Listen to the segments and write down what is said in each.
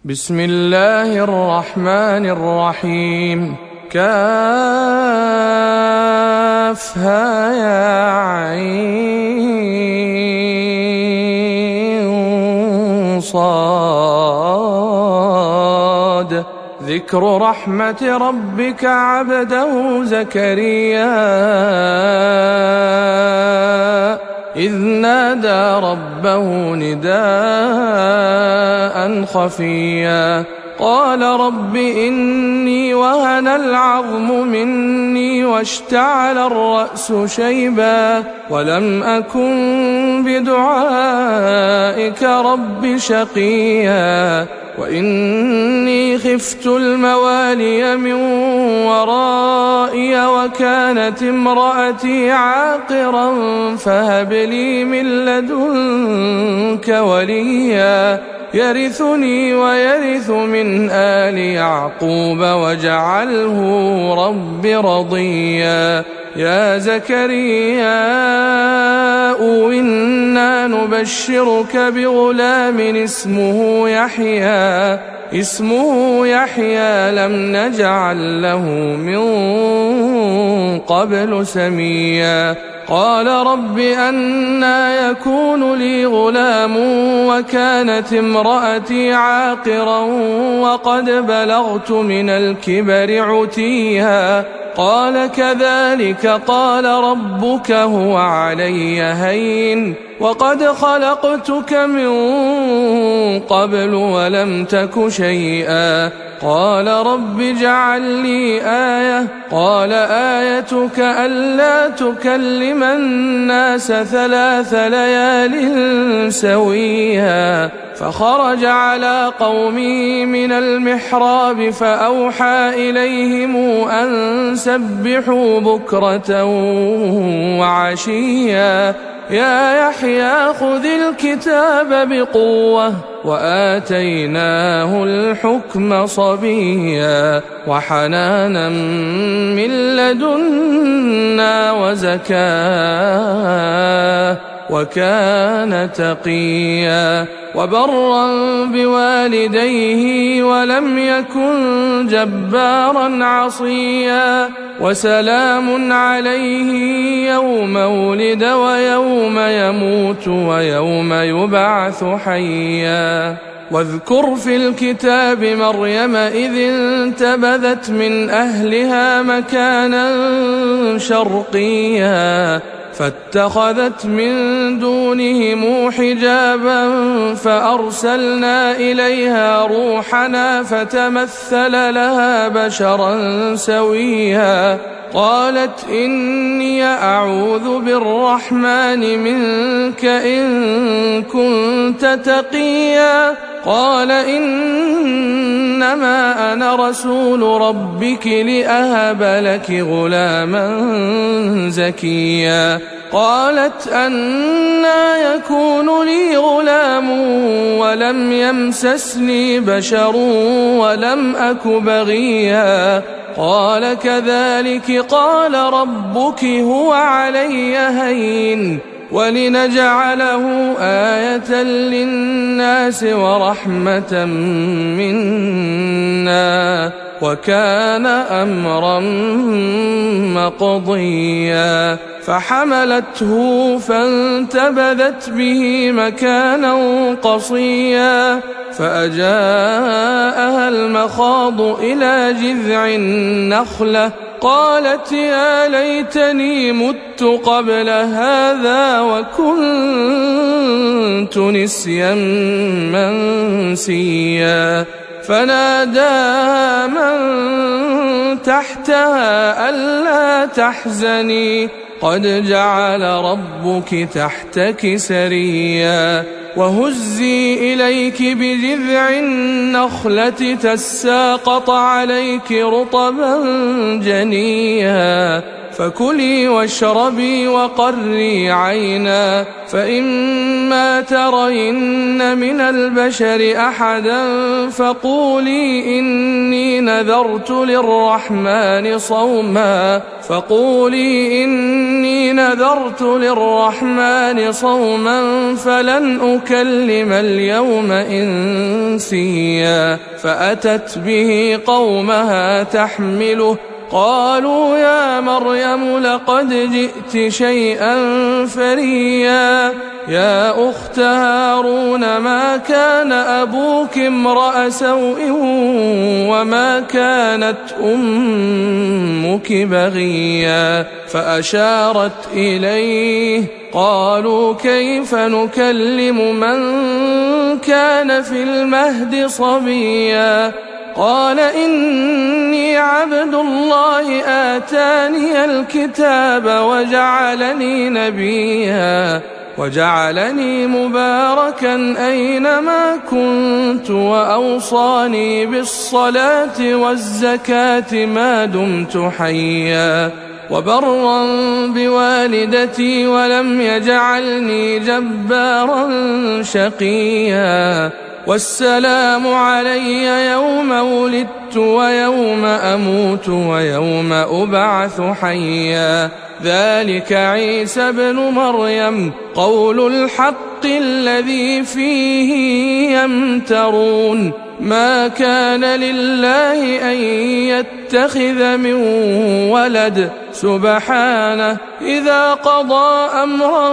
بسم الله الرحمن الرحيم. كافها يا عين صاد. ذكر رحمة ربك عبده زكريا إذ نادى ربه نداء خفيا قال رب إني وهن العظم مني واشتعل الرأس شيبا ولم أكن بدعائك رب شقيا وإني خفت الموالي من ورائي وكانت امرأتي عاقرا فهب لي من لدنك وليا يرثني ويرث من آل يعقوب واجعله رب رضيا. يا زكريا إنا نبشرك بغلام اسمه يحيى لم نجعل له من قبل سميا. قال رب أنى يكون لي غلام وكانت امرأتي عاقرا وقد بلغت من الكبر عتيا. قال كذلك قال ربك هو علي هين وقد خلقتك من قبل ولم تك شيئا. قال رب اجعل لي آية قال آيتك ألا تكلم الناس 3 ليال سويا. فخرج على قومه من المحراب فأوحى إليهم أن سبحوا بكرة وعشيا. يا يحيى خذ الكتاب بقوة وآتيناه الحكم صبيا وحنانا من لدنا وزكاة وكان تقيا وبرا بوالديه ولم يكن جبارا عصيا. وسلام عليه يوم ولد ويوم يموت ويوم يبعث حيا. واذكر في الكتاب مريم إذ انتبذت من أهلها مكانا شرقيا فاتخذت من دونهم حجابا فأرسلنا إليها روحنا فتمثل لها بشرا سويا. قالت إني أعوذ بالرحمن منك إن كنت تقيا. قال إنما أنا رسول ربك لأهب لك غلاما زكيا. قالت أنى يكون لي غلام ولم يمسسني بشر ولم أك بغيا. قال كذلك قال ربك هو علي هين ولنجعله آية للناس ورحمة منا وكان أمرا مقضيا. فحملته فانتبذت به مكانا قصيا فأجاءها المخاض إلى جذع النخلة قالت يا ليتني مت قبل هذا وكنت نسيا منسيا. فناداها من تحتها ألا تحزني قد جعل ربك تحتك سريا. وهزي إليك بجذع النخلة تساقط عليك رطبا جنيا. فكلي واشربي وقري عينا، فإما ترين من البشر أحدا فقولي إني نذرت للرحمن صوما فلن أكلم اليوم إنسيا. فأتت به قومها تحمله، قالوا يا مريم لقد جئت شيئا فريا. يا أخت هارون ما كان أبوك امرأ سوء وما كانت أمك بغيا. فأشارت إليه، قالوا كيف نكلم من كان في المهد صبيا. قال إني عبد الله آتاني الكتاب وجعلني نبيا وجعلني مباركا أينما كنت وأوصاني بالصلاة والزكاة ما دمت حيا وبرا بوالدتي ولم يجعلني جبارا شقيا. والسلام علي يوم ولدت ويوم أموت ويوم أبعث حيا. ذلك عيسى ابن مريم قول الحق الذي فيه يمترون. ما كان لله أن يتخذ من ولد سبحانه، إذا قضى أمرا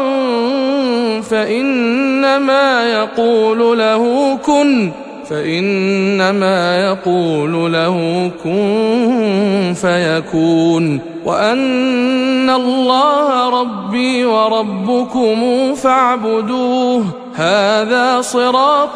فإنما يقول له كن فيكون. وأن الله ربي وربكم فاعبدوه، هذا صراط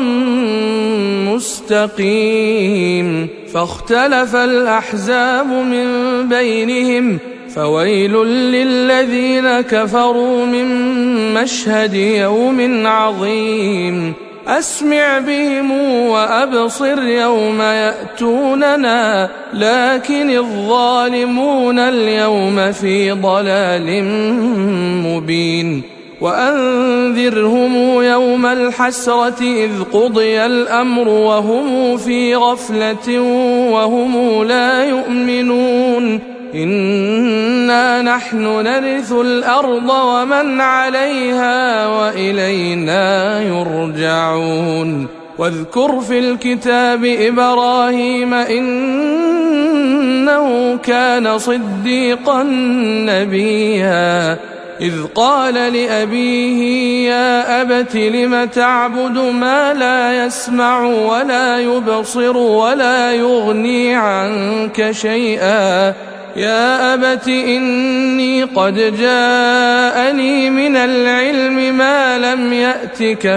مستقيم. فاختلف الأحزاب من بينهم، فويل للذين كفروا من مشهد يوم عظيم. أسمع بهم وأبصر يوم يأتوننا، لكن الظالمون اليوم في ضلال مبين. وأنذرهم يوم الحسرة إذ قضي الأمر وهم في غفلة وهم لا يؤمنون. إنا نحن نرث الأرض ومن عليها وإلينا يرجعون. واذكر في الكتاب إبراهيم إنه كان صديقا نبيا، إذ قال لأبيه يا أبت لم تعبد ما لا يسمع ولا يبصر ولا يغني عنك شيئا. يا أبت إني قد جاءني من العلم ما لم يأتك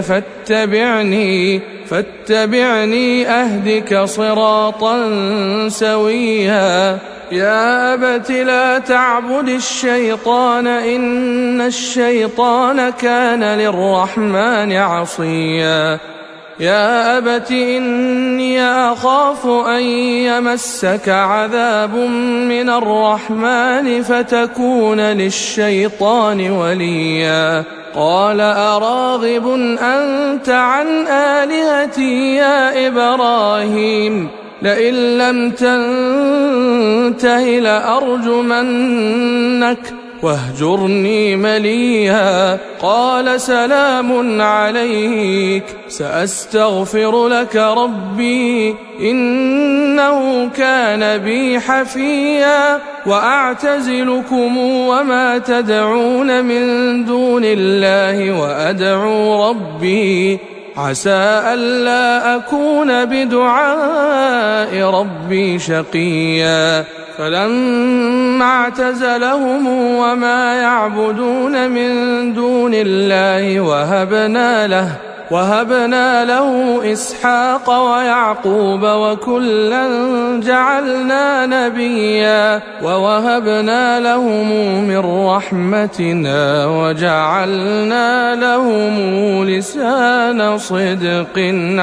فاتبعني أهدك صراطا سويا. يا أبت لا تعبد الشيطان إن الشيطان كان للرحمن عصيا. يا أبت إني أخاف أن يمسك عذاب من الرحمن فتكون للشيطان وليا. قال أراغب أنت عن آلهتي يا إبراهيم؟ لئن لم تنته لأرجمنك واهجرني مليا. قال سلام عليك، سأستغفر لك ربي إنه كان بي حفيا. وأعتزلكم وما تدعون من دون الله وأدعو ربي عسى ألا أكون بدعاء ربي شقيا. فلما اعتزلهم وما يعبدون من دون الله وهبنا له إسحاق ويعقوب وكلا جعلنا نبيا ووهبنا لهم من رحمتنا وجعلنا لهم لسان صدق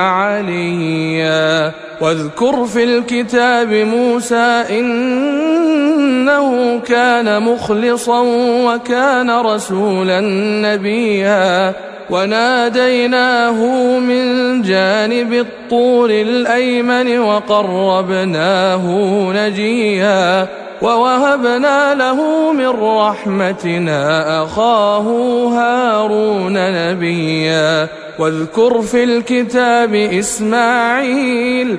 عليا واذكر في الكتاب موسى إنه كان مخلصا وكان رسولا نبيا وناديناه من جانب الطور الأيمن وقربناه نجيا ووهبنا له من رحمتنا أخاه هارون نبيا واذكر في الكتاب إسماعيل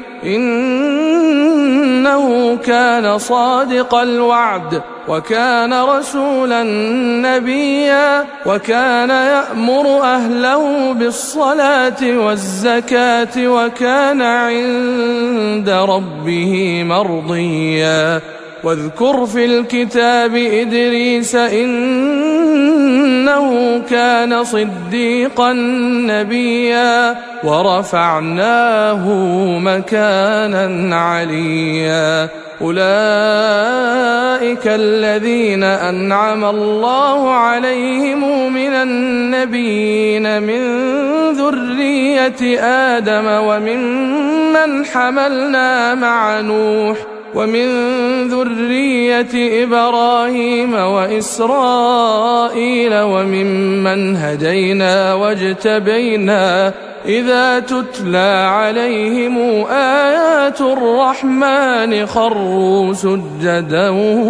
إنه كان صادق الوعد وكان رسولا نبيا وكان يأمر أهله بالصلاة والزكاة وكان عند ربه مرضيا واذكر في الكتاب إدريس إنه كان صديقا نبيا ورفعناه مكانا عليا أولئك الذين أنعم الله عليهم من النبيين من ذرية آدم وممن حملنا مع نوح ومن ذرية إبراهيم وإسرائيل وممن هدينا واجتبينا إذا تتلى عليهم آيات الرحمن خروا سجدا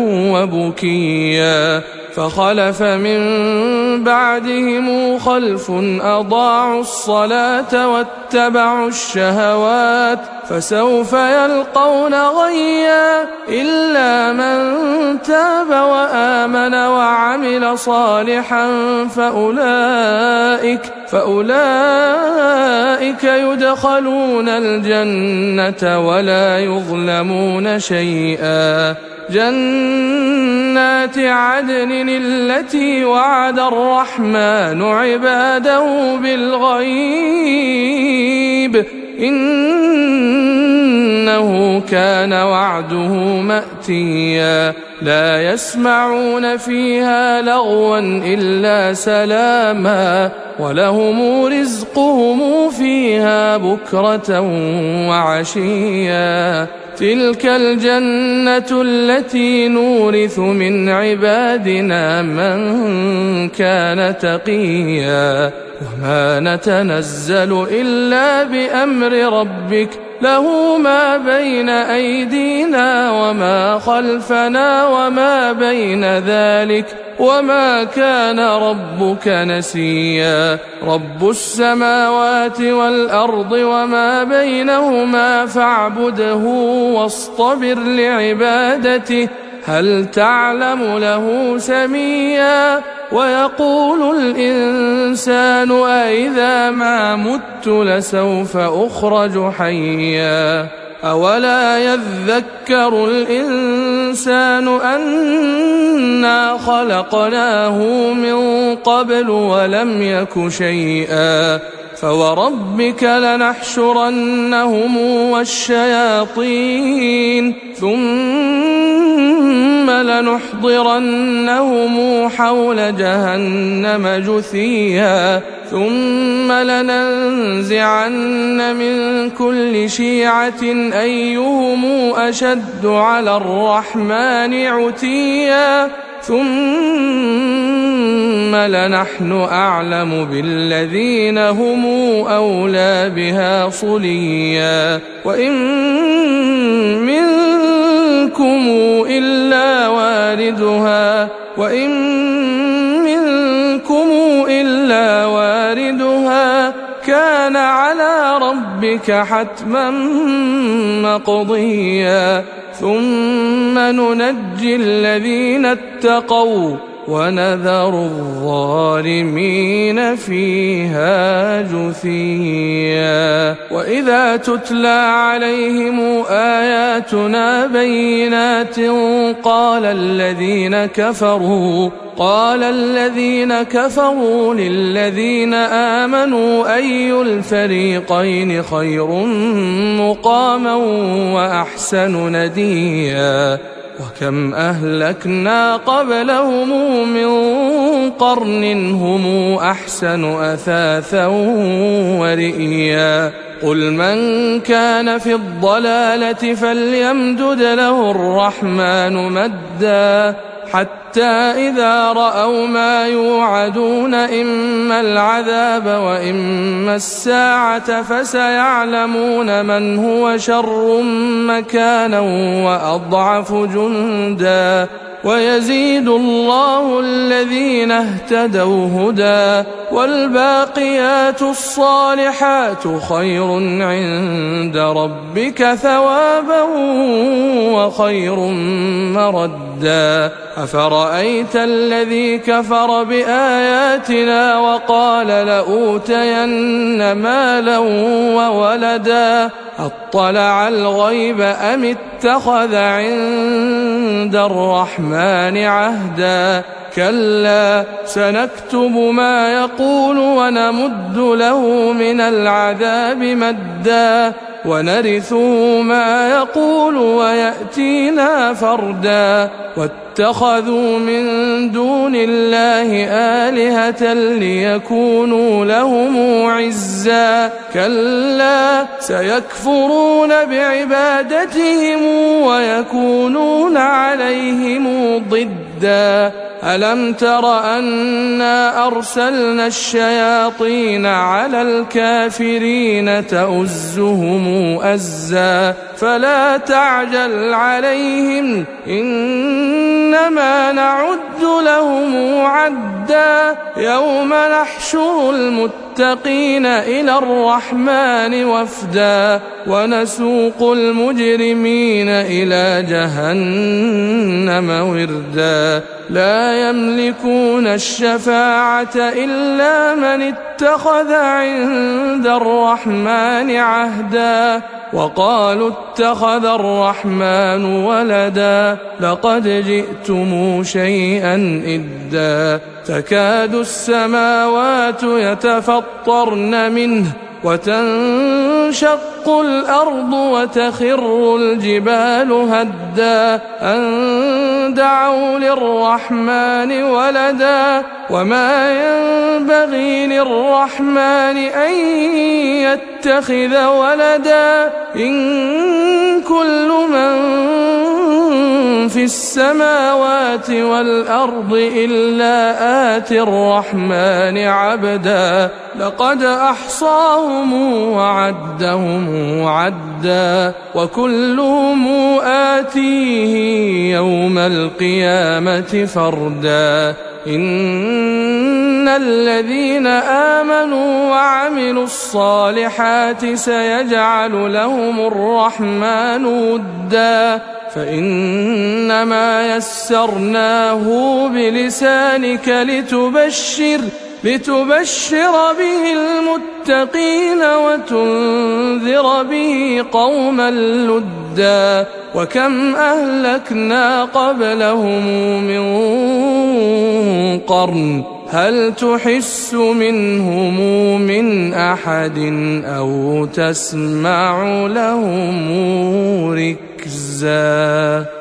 وبكيا فخلف من بعدهم خلف أضاعوا الصلاة واتبعوا الشهوات فسوف يلقون غيا إلا من تاب وآمن وعمل صالحا فأولئك يدخلون الجنة ولا يظلمون شيئا جنات عدن التي وعد الرحمن عباده بالغيب إنه كان وعده مأتيا لا يسمعون فيها لغوا إلا سلاما ولهم رزقهم فيها بكرة وعشيا تلك الجنة التي نورث من عبادنا من كان تقيا وما نتنزل إلا بأمر ربك له ما بين أيدينا وما خلفنا وما بين ذلك وما كان ربك نسيا رب السماوات والأرض وما بينهما فاعبده واصطبر لعبادته هل تعلم له سميا ويقول الإنسان أإذا ما مت لسوف أخرج حيا أولا يذكر الإنسان أنا خلقناه من قبل ولم يك شيئا فوربك لنحشرنهم والشياطين ثم لنحضرنهم حول جهنم جثيا ثم لننزعن من كل شيعة أيهم أشد على الرحمن عتيا ثم لنحن أعلم بالذين هم أولى بها صليا وإن منكم إلا واردها كان على ربك حتما مقضيا ثم ننجي الذين اتقوا ونذر الظالمين فيها جثيا. وإذا تتلى عليهم آياتنا بينات قال الذين كفروا للذين آمنوا أي الفريقين خير مقاما وأحسن نديا. وكم أهلكنا قبلهم من قرن هم أحسن أثاثا ورئيا. قل من كان في الضلالة فليمدد له الرحمن مدا حتى إذا رأوا ما يوعدون إما العذاب وإما الساعة فسيعلمون من هو شر مكانا وأضعف جندا. ويزيد الله الذين اهتدوا هدى والباقيات الصالحات خير عند ربك ثوابا وخير مردا. أفرأيت الذي كفر بآياتنا وقال لأوتين مالا وولدا أطلع الغيب أم اتخذ عند الرحمن عهدا. كلا سنكتب ما يقول ونمد له من العذاب مدا ونرثه ما يقول ويأتينا فردا. واتخذوا من دون الله آلهة ليكونوا لهم عزا. كلا سيكفرون بعبادتهم ويكونون عليهم ضدا. ألم تر أنا أرسلنا الشياطين على الكافرين تؤزهم أزا فلا تعجل عليهم إنما نعد لهم عدا. يوم نحشر المتقين إلى الرحمن وفدا ونسوق المجرمين إلى جهنم وردا. لا يملكون الشفاعة إلا من اتخذ عند الرحمن عهدا. وقالوا اتخذ الرحمن ولدا لقد جئتم شيئا إدا. تكاد السماوات يتفطرن منه وتنشق الأرض وتخر الجبال هدا أن دعوا للرحمن ولدا وما ينبغي للرحمن أن يتخذ ولدا. إن كل من في السماوات والأرض إلا آتي الرحمن عبدا. لقد أحصاهم وعدهم عدا وكلهم آتيه يوم القيامة فردا. إن الذين آمنوا وعملوا الصالحات سيجعل لهم الرحمن ودا فإنما يسرناه بلسانك لتبشر به المتقين وتنذر به قوما لدا. وكم أهلكنا قبلهم من قرن هل تحس منهم من أحد أو تسمع لهم ركزا.